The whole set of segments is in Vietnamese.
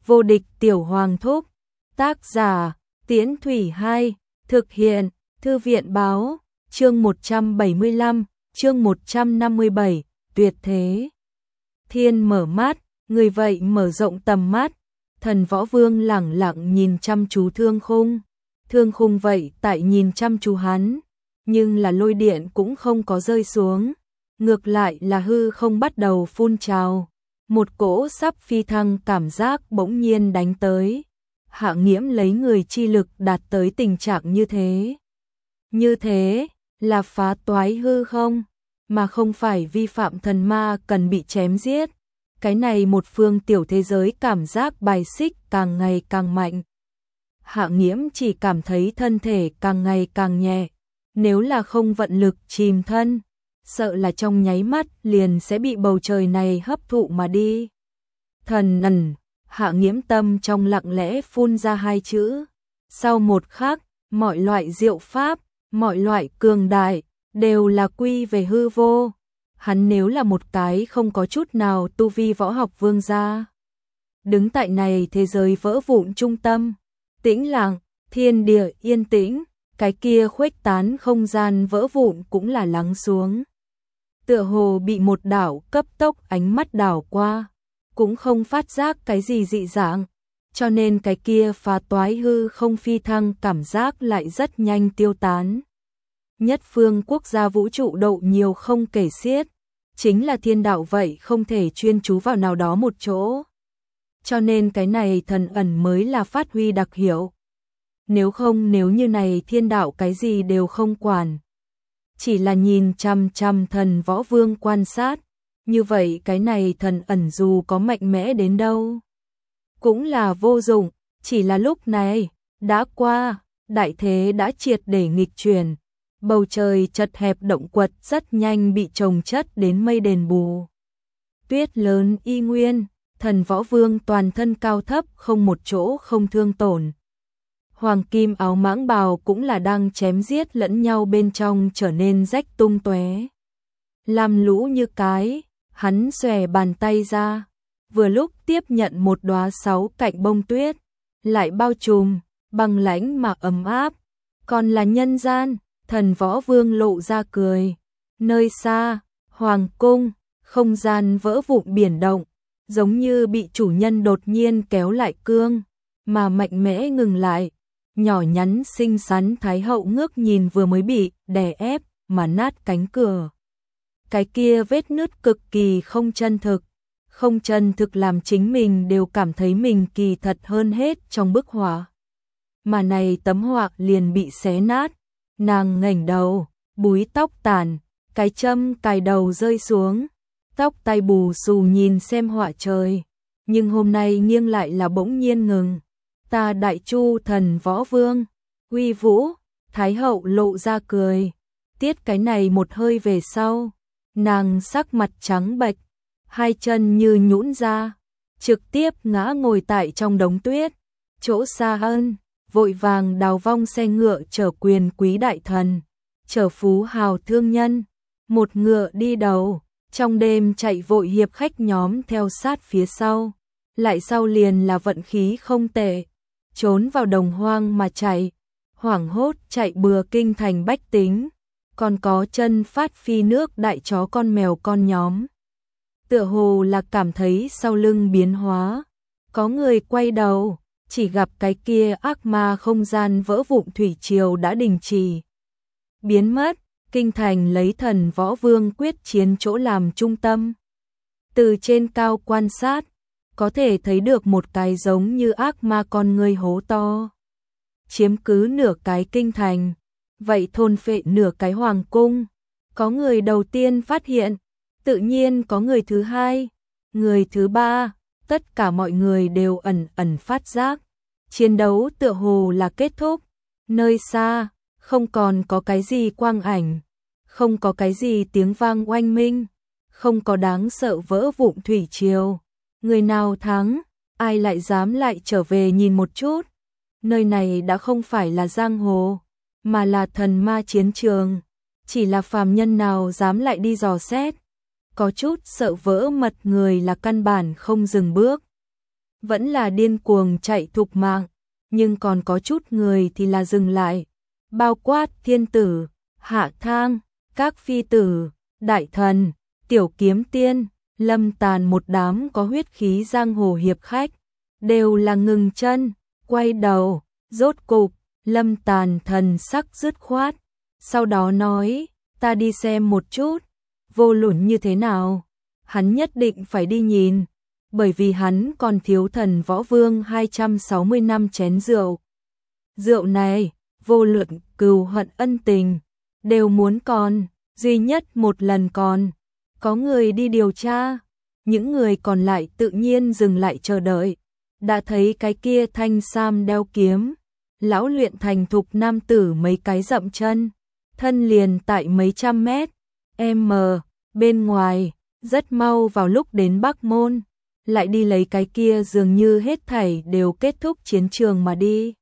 Vô địch tiểu hoàng thúc. Tác giả, Tiễn Thủy 2, thực hiện, Thư viện báo, chương 175, chương 157, tuyệt thế. Thiên mở mắt, người vậy mở rộng tầm mắt, Thần Võ Vương lẳng lặng nhìn chăm chú Thương Khung. Thương Khung vậy tại nhìn chăm chú hắn, nhưng là lôi điện cũng không có rơi xuống, ngược lại là hư không bắt đầu phun trào. Một cỗ sắp phi thăng cảm giác bỗng nhiên đánh tới. Hạ Nghiễm lấy người chi lực đạt tới tình trạng như thế. Như thế là phá toái hư không, mà không phải vi phạm thần ma cần bị chém giết. Cái này một phương tiểu thế giới cảm giác bài xích càng ngày càng mạnh. Hạ Nghiễm chỉ cảm thấy thân thể càng ngày càng nhẹ. Nếu là không vận lực chìm thân, sợ là trong nháy mắt liền sẽ bị bầu trời này hấp thụ mà đi. Thần ẩn, Hạ Nghiễm tâm trong lặng lẽ phun ra hai chữ. Sau một khắc, mọi loại diệu pháp, mọi loại cường đại, đều là quy về hư vô. Hắn nếu là một cái không có chút nào tu vi võ học vương gia. Đứng tại này thế giới vỡ vụn trung tâm, tĩnh lặng, thiên địa yên tĩnh, cái kia khuếch tán không gian vỡ vụn cũng là lắng xuống. Tựa hồ bị một đảo cấp tốc ánh mắt đảo qua, cũng không phát giác cái gì dị dạng, cho nên cái kia phá toái hư không phi thăng cảm giác lại rất nhanh tiêu tán. Nhất phương quốc gia vũ trụ độ nhiều không kể xiết, chính là thiên đạo vậy không thể chuyên chú vào nào đó một chỗ. Cho nên cái này thần ẩn mới là phát huy đặc hiệu. Nếu không, nếu như này thiên đạo cái gì đều không quản, chỉ là nhìn chăm chăm Thần Võ Vương quan sát, như vậy cái này thần ẩn dù có mạnh mẽ đến đâu cũng là vô dụng. Chỉ là lúc này đã qua, đại thế đã triệt để nghịch chuyển, bầu trời chật hẹp động quật rất nhanh bị chồng chất đến mây đền bù. Tuyết lớn y nguyên, Thần Võ Vương toàn thân cao thấp không một chỗ không thương tổn. Hoàng kim áo mãng bào cũng là đang chém giết lẫn nhau bên trong trở nên rách tung tóe. Làm lũ như cái, hắn xòe bàn tay ra, vừa lúc tiếp nhận một đóa 6 cạnh bông tuyết, lại bao trùm, băng lãnh mà ấm áp. Còn là nhân gian, Thần Võ Vương lộ ra cười. Nơi xa, hoàng cung, không gian vỡ vụn biển động, giống như bị chủ nhân đột nhiên kéo lại cương, mà mạnh mẽ ngừng lại. Nhỏ nhắn xinh xắn Thái hậu ngước nhìn vừa mới bị đè ép mà nát cánh cửa. Cái kia vết nứt cực kỳ không chân thực. Không chân thực làm chính mình đều cảm thấy mình kỳ thật hơn hết trong bức họa. Mà này tấm họa liền bị xé nát. Nàng ngẩng đầu, búi tóc tàn, cái châm cài đầu rơi xuống. Tóc tai bù xù nhìn xem họa trời. Nhưng hôm nay nghiêng lại là bỗng nhiên ngừng. Ta Đại Chu Thần Võ Vương, uy vũ, Thái hậu lộ ra cười. Tiết cái này một hơi về sau, nàng sắc mặt trắng bệch, hai chân như nhũn ra, trực tiếp ngã ngồi tại trong đống tuyết. Chỗ xa hơn, vội vàng đào vong xe ngựa chở quyền quý đại thần, chở phú hào thương nhân, một ngựa đi đầu, trong đêm chạy vội hiệp khách nhóm theo sát phía sau, lại sau liền là vận khí không tệ. Trốn vào đồng hoang mà chạy, hoảng hốt chạy bừa kinh thành bách tính, còn có chân phát phi nước đại chó con mèo con nhóm. Tựa hồ là cảm thấy sau lưng biến hóa, có người quay đầu, chỉ gặp cái kia ác ma không gian vỡ vụn thủy triều đã đình chỉ. Biến mất, kinh thành lấy Thần Võ Vương quyết chiến chỗ làm trung tâm. Từ trên cao quan sát, có thể thấy được một cái giống như ác ma con người hố to, chiếm cứ nửa cái kinh thành, vậy thôn phệ nửa cái hoàng cung. Có người đầu tiên phát hiện, tự nhiên có người thứ hai, người thứ ba, tất cả mọi người đều ẩn ẩn phát giác. Chiến đấu tựa hồ là kết thúc, nơi xa, không còn có cái gì quang ảnh, không có cái gì tiếng vang oanh minh, không có đáng sợ vỡ vụn thủy triều. Người nào thắng, ai lại dám lại trở về nhìn một chút. Nơi này đã không phải là giang hồ, mà là thần ma chiến trường. Chỉ là phàm nhân nào dám lại đi dò xét. Có chút sợ vỡ mật người là căn bản không dừng bước. vẫn là điên cuồng chạy thục mạng, nhưng còn có chút người thì là dừng lại, bao quát thiên tử, hạ thang, các phi tử, đại thần, tiểu kiếm tiên, Lâm Tàn một đám có huyết khí giang hồ hiệp khách, đều là ngừng chân, quay đầu, rốt cục, Lâm Tàn thần sắc dứt khoát, sau đó nói, ta đi xem một chút, vô luận như thế nào, hắn nhất định phải đi nhìn, bởi vì hắn còn thiếu Thần Võ Vương 260 năm chén rượu. Rượu này, vô luận cừu hận ân tình, đều muốn còn, duy nhất một lần còn. Có người đi điều tra, những người còn lại tự nhiên dừng lại chờ đợi. Đã thấy cái kia thanh sam đeo kiếm, lão luyện thành thục nam tử mấy cái dậm chân, thân liền tại mấy trăm mét, bên ngoài, rất mau vào lúc đến Bắc Môn, lại đi lấy cái kia dường như hết thảy đều kết thúc chiến trường mà đi.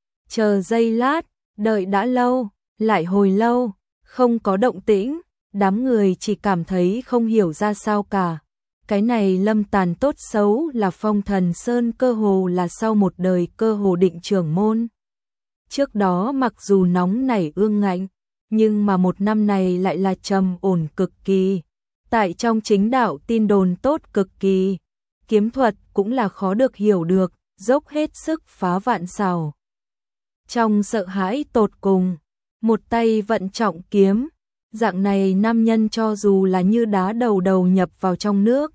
Chờ giây lát, đợi đã lâu, lại hồi lâu, không có động tĩnh, đám người chỉ cảm thấy không hiểu ra sao cả. Cái này Lâm Tàn tốt xấu là Phong Thần Sơn cơ hồ là sau một đời cơ hồ định trưởng môn. Trước đó mặc dù nóng nảy ương ngạnh, nhưng mà một năm này lại là trầm ổn cực kỳ. Tại trong chính đạo tin đồn tốt cực kỳ, kiếm thuật cũng là khó được hiểu được, dốc hết sức phá vạn xảo. Trong sợ hãi tột cùng, một tay vận trọng kiếm, dạng này nam nhân cho dù là như đá đầu đầu nhập vào trong nước,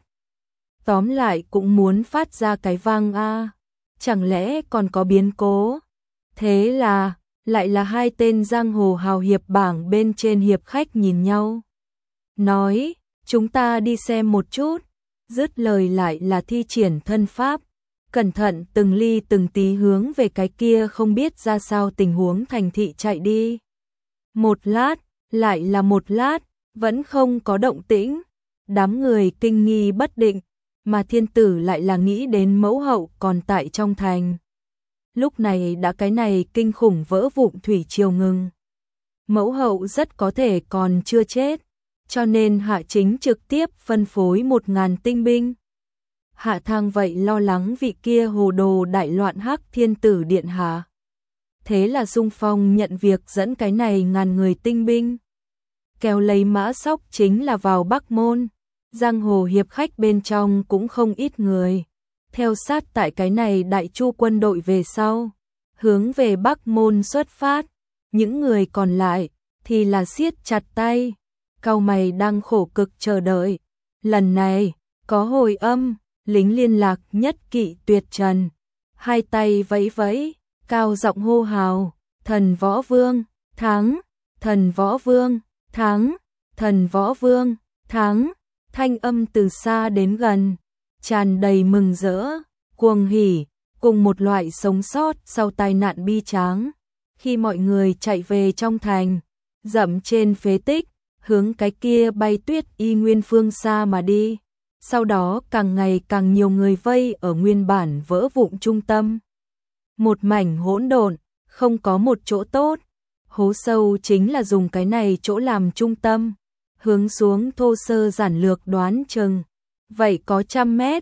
tóm lại cũng muốn phát ra cái vang a. Chẳng lẽ còn có biến cố? Thế là, lại là hai tên giang hồ hào hiệp bảng bên trên hiệp khách nhìn nhau. Nói, chúng ta đi xem một chút. Dứt lời lại là thi triển thân pháp. Cẩn thận từng ly từng tí hướng về cái kia không biết ra sao tình huống thành thị chạy đi. Một lát, lại là một lát, vẫn không có động tĩnh. Đám người kinh nghi bất định, mà thiên tử lại là nghĩ đến mẫu hậu còn tại trong thành. Lúc này đã cái này kinh khủng vỡ vụn thủy triều ngừng. Mẫu hậu rất có thể còn chưa chết, cho nên Hạ Chính trực tiếp phân phối 1000 tinh binh. Hạ Thang vậy lo lắng vị kia hồ đồ đại loạn Hắc Thiên tử điện hạ. Thế là xung phong nhận việc dẫn cái này 1000 người tinh binh. Kéo lấy mã sóc chính là vào Bắc Môn. Giang hồ hiệp khách bên trong cũng không ít người. Theo sát tại cái này đại chu quân đội về sau, hướng về Bắc Môn xuất phát. Những người còn lại thì là siết chặt tay, cau mày đang khổ cực chờ đợi. Lần này, có hồi âm, lính liên lạc nhất kỵ tuyệt trần. Hai tay vẫy vẫy, cao giọng hô hào, Thần Võ Vương, thắng, Thần Võ Vương, thắng, Thần Võ Vương, thắng. Thanh âm từ xa đến gần, tràn đầy mừng rỡ, cuồng hỉ, cùng một loại sống sót sau tai nạn bi tráng. Khi mọi người chạy về trong thành, dậm trên phế tích, hướng cái kia bay tuyết y nguyên phương xa mà đi. Sau đó càng ngày càng nhiều người vây ở nguyên bản vỡ vụn trung tâm. Một mảnh hỗn độn, không có một chỗ tốt. Hố sâu chính là dùng cái này chỗ làm trung tâm. Hướng xuống thô sơ giản lược đoán chừng. Vậy có 100 mét,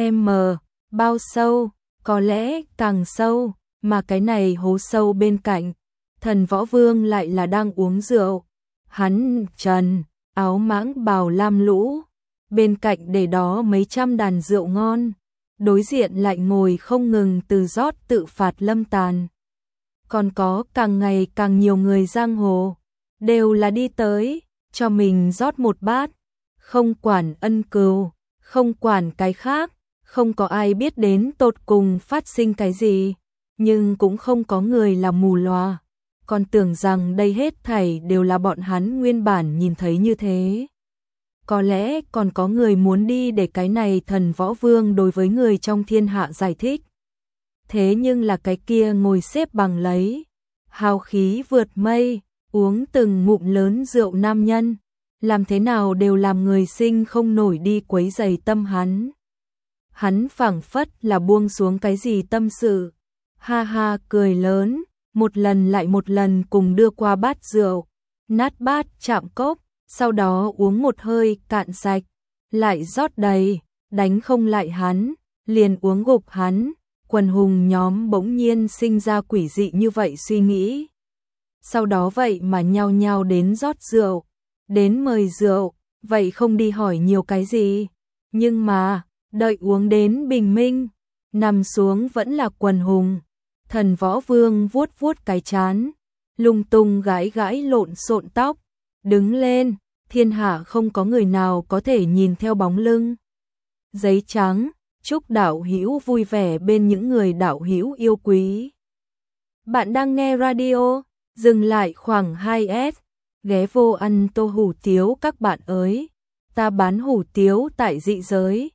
bao sâu, có lẽ càng sâu, mà cái này hố sâu bên cạnh. Thần Võ Vương lại là đang uống rượu. Hắn trần, áo mãng bào lam lũ. Bên cạnh để đó mấy trăm đàn rượu ngon. Đối diện lại ngồi không ngừng từ rót tự phạt Lâm Tàn. Còn có càng ngày càng nhiều người giang hồ. Đều là đi tới, cho mình rót một bát. Không quản ân cừu, không quản cái khác. Không có ai biết đến tột cùng phát sinh cái gì. Nhưng cũng không có người là mù loà. Còn tưởng rằng đây hết thảy đều là bọn hắn nguyên bản nhìn thấy như thế. Có lẽ còn có người muốn đi để cái này Thần Võ Vương đối với người trong thiên hạ giải thích. Thế nhưng là cái kia ngồi xếp bằng lấy, hào khí vượt mây, uống từng ngụm lớn rượu nam nhân, làm thế nào đều làm người sinh không nổi đi quấy rầy tâm hắn. Hắn phảng phất là buông xuống cái gì tâm sự, ha ha cười lớn, một lần lại một lần cùng đưa qua bát rượu, nát bát chạm cốc, sau đó uống một hơi cạn sạch, lại rót đầy, đánh không lại hắn, liền uống gục hắn. Quần hùng nhóm bỗng nhiên sinh ra quỷ dị như vậy suy nghĩ. Sau đó vậy mà nhao nhao đến rót rượu, đến mời rượu, vậy không đi hỏi nhiều cái gì. Nhưng mà, đợi uống đến bình minh, nằm xuống vẫn là quần hùng. Thần Võ Vương vuốt vuốt cái trán, lung tung gãi gãi lộn xộn tóc, đứng lên, thiên hạ không có người nào có thể nhìn theo bóng lưng. Giấy trắng, chúc đạo hữu vui vẻ bên những người đạo hữu yêu quý. Bạn đang nghe radio, dừng lại khoảng 2S, ghé vô ăn tô hủ tiếu các bạn ơi. Ta bán hủ tiếu tại dị giới,